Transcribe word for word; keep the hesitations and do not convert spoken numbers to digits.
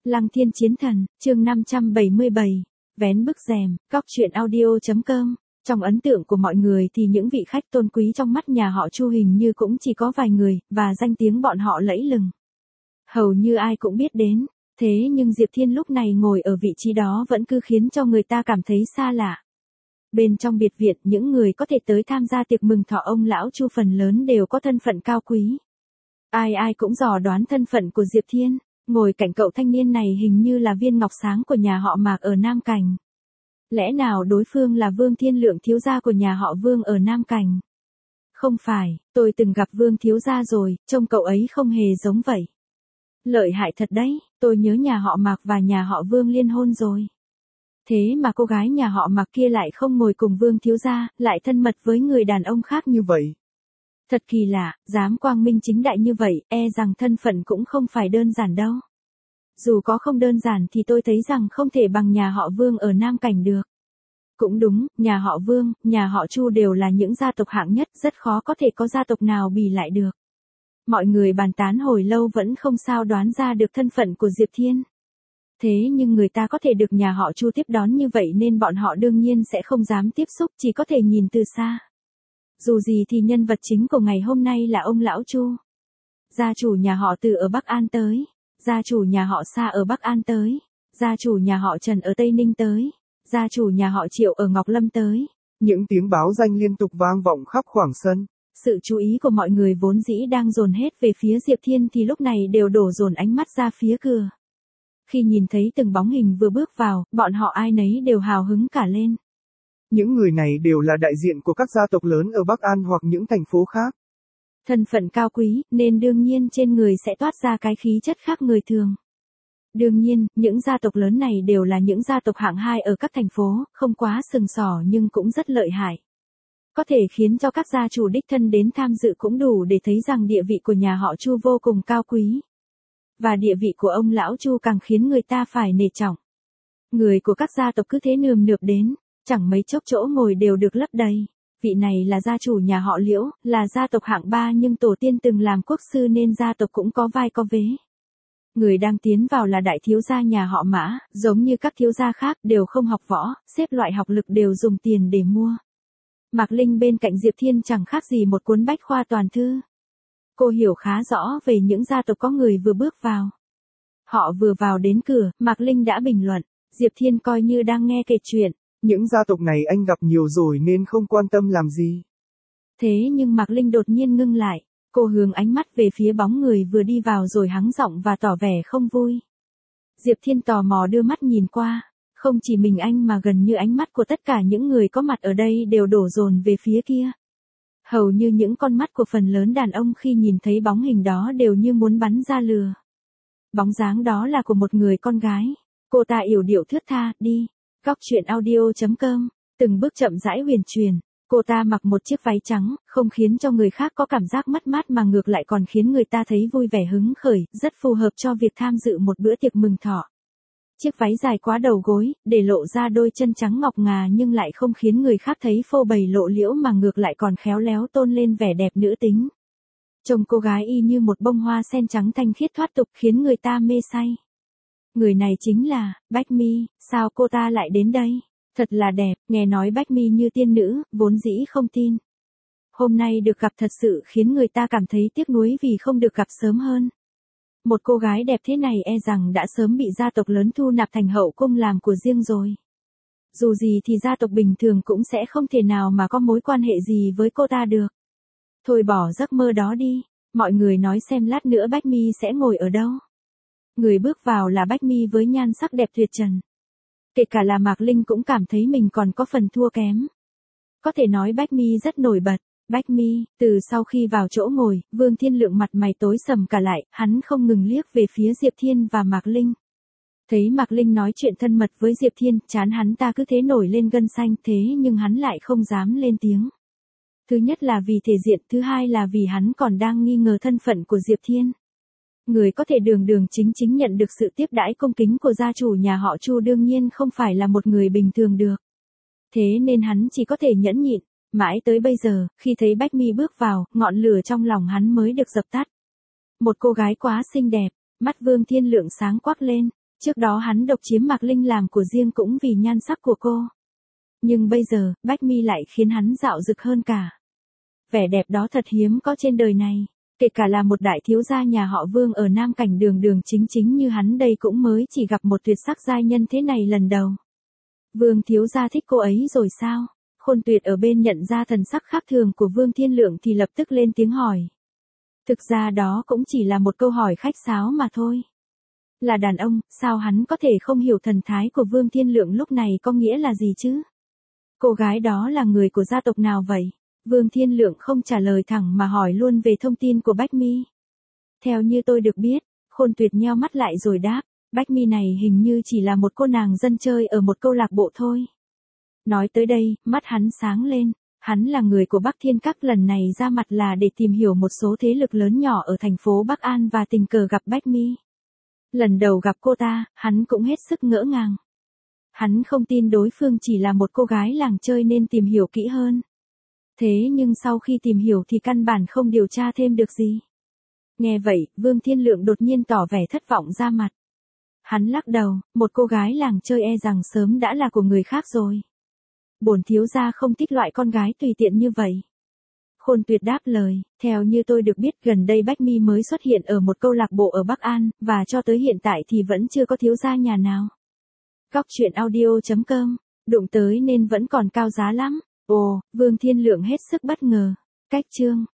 Lăng Thiên Chiến Thần, chương năm trăm bảy mươi bảy, vén bức rèm, góc truyện audio.com. Trong ấn tượng của mọi người thì những vị khách tôn quý trong mắt nhà họ Chu hình như cũng chỉ có vài người, và danh tiếng bọn họ lẫy lừng. Hầu như ai cũng biết đến, thế nhưng Diệp Thiên lúc này ngồi ở vị trí đó vẫn cứ khiến cho người ta cảm thấy xa lạ. Bên trong biệt viện, những người có thể tới tham gia tiệc mừng thọ ông lão Chu phần lớn đều có thân phận cao quý. Ai ai cũng dò đoán thân phận của Diệp Thiên. Ngồi cạnh cậu thanh niên này hình như là viên ngọc sáng của nhà họ Mạc ở Nam Cảnh. Lẽ nào đối phương là Vương Thiên Lượng thiếu gia của nhà họ Vương ở Nam Cảnh? Không phải, tôi từng gặp Vương thiếu gia rồi, trông cậu ấy không hề giống vậy. Lợi hại thật đấy, tôi nhớ nhà họ Mạc và nhà họ Vương liên hôn rồi. Thế mà cô gái nhà họ Mạc kia lại không ngồi cùng Vương thiếu gia, lại thân mật với người đàn ông khác như vậy. Thật kỳ lạ, dám quang minh chính đại như vậy, e rằng thân phận cũng không phải đơn giản đâu. Dù có không đơn giản thì tôi thấy rằng không thể bằng nhà họ Vương ở Nam Cảnh được. Cũng đúng, nhà họ Vương, nhà họ Chu đều là những gia tộc hạng nhất, rất khó có thể có gia tộc nào bì lại được. Mọi người bàn tán hồi lâu vẫn không sao đoán ra được thân phận của Diệp Thiên. Thế nhưng người ta có thể được nhà họ Chu tiếp đón như vậy nên bọn họ đương nhiên sẽ không dám tiếp xúc, chỉ có thể nhìn từ xa. Dù gì thì nhân vật chính của ngày hôm nay là ông lão Chu. Gia chủ nhà họ Từ ở Bắc An tới, gia chủ nhà họ Sa ở Bắc An tới, gia chủ nhà họ Trần ở Tây Ninh tới, gia chủ nhà họ Triệu ở Ngọc Lâm tới. Những tiếng báo danh liên tục vang vọng khắp khoảng sân. Sự chú ý của mọi người vốn dĩ đang dồn hết về phía Diệp Thiên thì lúc này đều đổ dồn ánh mắt ra phía cửa. Khi nhìn thấy từng bóng hình vừa bước vào, bọn họ ai nấy đều hào hứng cả lên. Những người này đều là đại diện của các gia tộc lớn ở Bắc An hoặc những thành phố khác. Thân phận cao quý, nên đương nhiên trên người sẽ toát ra cái khí chất khác người thường. Đương nhiên, những gia tộc lớn này đều là những gia tộc hạng hai ở các thành phố, không quá sừng sỏ nhưng cũng rất lợi hại. Có thể khiến cho các gia chủ đích thân đến tham dự cũng đủ để thấy rằng địa vị của nhà họ Chu vô cùng cao quý. Và địa vị của ông lão Chu càng khiến người ta phải nể trọng. Người của các gia tộc cứ thế nườm nượp đến, chẳng mấy chốc chỗ ngồi đều được lấp đầy. Vị này là gia chủ nhà họ Liễu, là gia tộc hạng ba nhưng tổ tiên từng làm quốc sư nên gia tộc cũng có vai có vế. Người đang tiến vào là đại thiếu gia nhà họ Mã, giống như các thiếu gia khác đều không học võ, xếp loại học lực đều dùng tiền để mua. Mạc Linh bên cạnh Diệp Thiên chẳng khác gì một cuốn bách khoa toàn thư. Cô hiểu khá rõ về những gia tộc có người vừa bước vào. Họ vừa vào đến cửa, Mạc Linh đã bình luận, Diệp Thiên coi như đang nghe kể chuyện. Những gia tộc này anh gặp nhiều rồi nên không quan tâm làm gì. Thế nhưng Mạc Linh đột nhiên ngưng lại, cô hướng ánh mắt về phía bóng người vừa đi vào rồi hắng giọng và tỏ vẻ không vui. Diệp Thiên tò mò đưa mắt nhìn qua, không chỉ mình anh mà gần như ánh mắt của tất cả những người có mặt ở đây đều đổ dồn về phía kia. Hầu như những con mắt của phần lớn đàn ông khi nhìn thấy bóng hình đó đều như muốn bắn ra lửa. Bóng dáng đó là của một người con gái, cô ta yểu điệu thướt tha, đi. Góc truyện audio.com, từng bước chậm rãi huyền truyền, cô ta mặc một chiếc váy trắng, không khiến cho người khác có cảm giác mất mát mà ngược lại còn khiến người ta thấy vui vẻ hứng khởi, rất phù hợp cho việc tham dự một bữa tiệc mừng thọ. Chiếc váy dài quá đầu gối, để lộ ra đôi chân trắng ngọc ngà nhưng lại không khiến người khác thấy phô bày lộ liễu mà ngược lại còn khéo léo tôn lên vẻ đẹp nữ tính. Trông cô gái y như một bông hoa sen trắng thanh khiết thoát tục khiến người ta mê say. Người này chính là Bách Mi, sao cô ta lại đến đây? Thật là đẹp, nghe nói Bách Mi như tiên nữ, vốn dĩ không tin. Hôm nay được gặp thật sự khiến người ta cảm thấy tiếc nuối vì không được gặp sớm hơn. Một cô gái đẹp thế này e rằng đã sớm bị gia tộc lớn thu nạp thành hậu cung làm của riêng rồi. Dù gì thì gia tộc bình thường cũng sẽ không thể nào mà có mối quan hệ gì với cô ta được. Thôi bỏ giấc mơ đó đi, mọi người nói xem lát nữa Bách Mi sẽ ngồi ở đâu. Người bước vào là Bách Mi với nhan sắc đẹp tuyệt trần. Kể cả là Mạc Linh cũng cảm thấy mình còn có phần thua kém. Có thể nói Bách Mi rất nổi bật. Bách Mi, từ sau khi vào chỗ ngồi, Vương Thiên Lượng mặt mày tối sầm cả lại, hắn không ngừng liếc về phía Diệp Thiên và Mạc Linh. Thấy Mạc Linh nói chuyện thân mật với Diệp Thiên, trán hắn ta cứ thế nổi lên gân xanh, thế nhưng hắn lại không dám lên tiếng. Thứ nhất là vì thể diện, thứ hai là vì hắn còn đang nghi ngờ thân phận của Diệp Thiên. Người có thể đường đường chính chính nhận được sự tiếp đãi cung kính của gia chủ nhà họ Chu đương nhiên không phải là một người bình thường được. Thế nên hắn chỉ có thể nhẫn nhịn, mãi tới bây giờ, khi thấy Bách Mi bước vào, ngọn lửa trong lòng hắn mới được dập tắt. Một cô gái quá xinh đẹp, mắt Vương Thiên Lượng sáng quắc lên, Trước đó hắn độc chiếm Mạc Linh làm của riêng cũng vì nhan sắc của cô. Nhưng bây giờ, Bách Mi lại khiến hắn dạo rực hơn cả. Vẻ đẹp đó thật hiếm có trên đời này. Kể cả là một đại thiếu gia nhà họ Vương ở Nam Cảnh đường đường chính chính như hắn đây cũng mới chỉ gặp một tuyệt sắc giai nhân thế này lần đầu. Vương thiếu gia thích cô ấy rồi sao? Khôn Tuyệt ở bên nhận ra thần sắc khác thường của Vương Thiên Lượng thì lập tức lên tiếng hỏi. Thực ra đó cũng chỉ là một câu hỏi khách sáo mà thôi. Là đàn ông, sao hắn có thể không hiểu thần thái của Vương Thiên Lượng lúc này có nghĩa là gì chứ? Cô gái đó là người của gia tộc nào vậy? Vương Thiên Lượng không trả lời thẳng mà hỏi luôn về thông tin của Bách Mi. Theo như tôi được biết, Khôn Tuyệt nheo mắt lại rồi đáp, Bách Mi này hình như chỉ là một cô nàng dân chơi ở một câu lạc bộ thôi. Nói tới đây, mắt hắn sáng lên, hắn là người của Bắc Thiên Các, lần này ra mặt là để tìm hiểu một số thế lực lớn nhỏ ở thành phố Bắc An và tình cờ gặp Bách Mi. Lần đầu gặp cô ta, hắn cũng hết sức ngỡ ngàng. Hắn không tin đối phương chỉ là một cô gái làng chơi nên tìm hiểu kỹ hơn. Thế nhưng sau khi tìm hiểu thì căn bản không điều tra thêm được gì. Nghe vậy, Vương Thiên Lượng đột nhiên tỏ vẻ thất vọng ra mặt. Hắn lắc đầu, một cô gái làng chơi e rằng sớm đã là của người khác rồi. Bổn thiếu gia không thích loại con gái tùy tiện như vậy. Khôn Tuyệt đáp lời, theo như tôi được biết gần đây Bách Mi mới xuất hiện ở một câu lạc bộ ở Bắc An, và cho tới hiện tại thì vẫn chưa có thiếu gia nhà nào. Góc truyện audio chấm com, đụng tới nên vẫn còn cao giá lắm. Ồ, Vương Thiên Lượng hết sức bất ngờ. Cách chương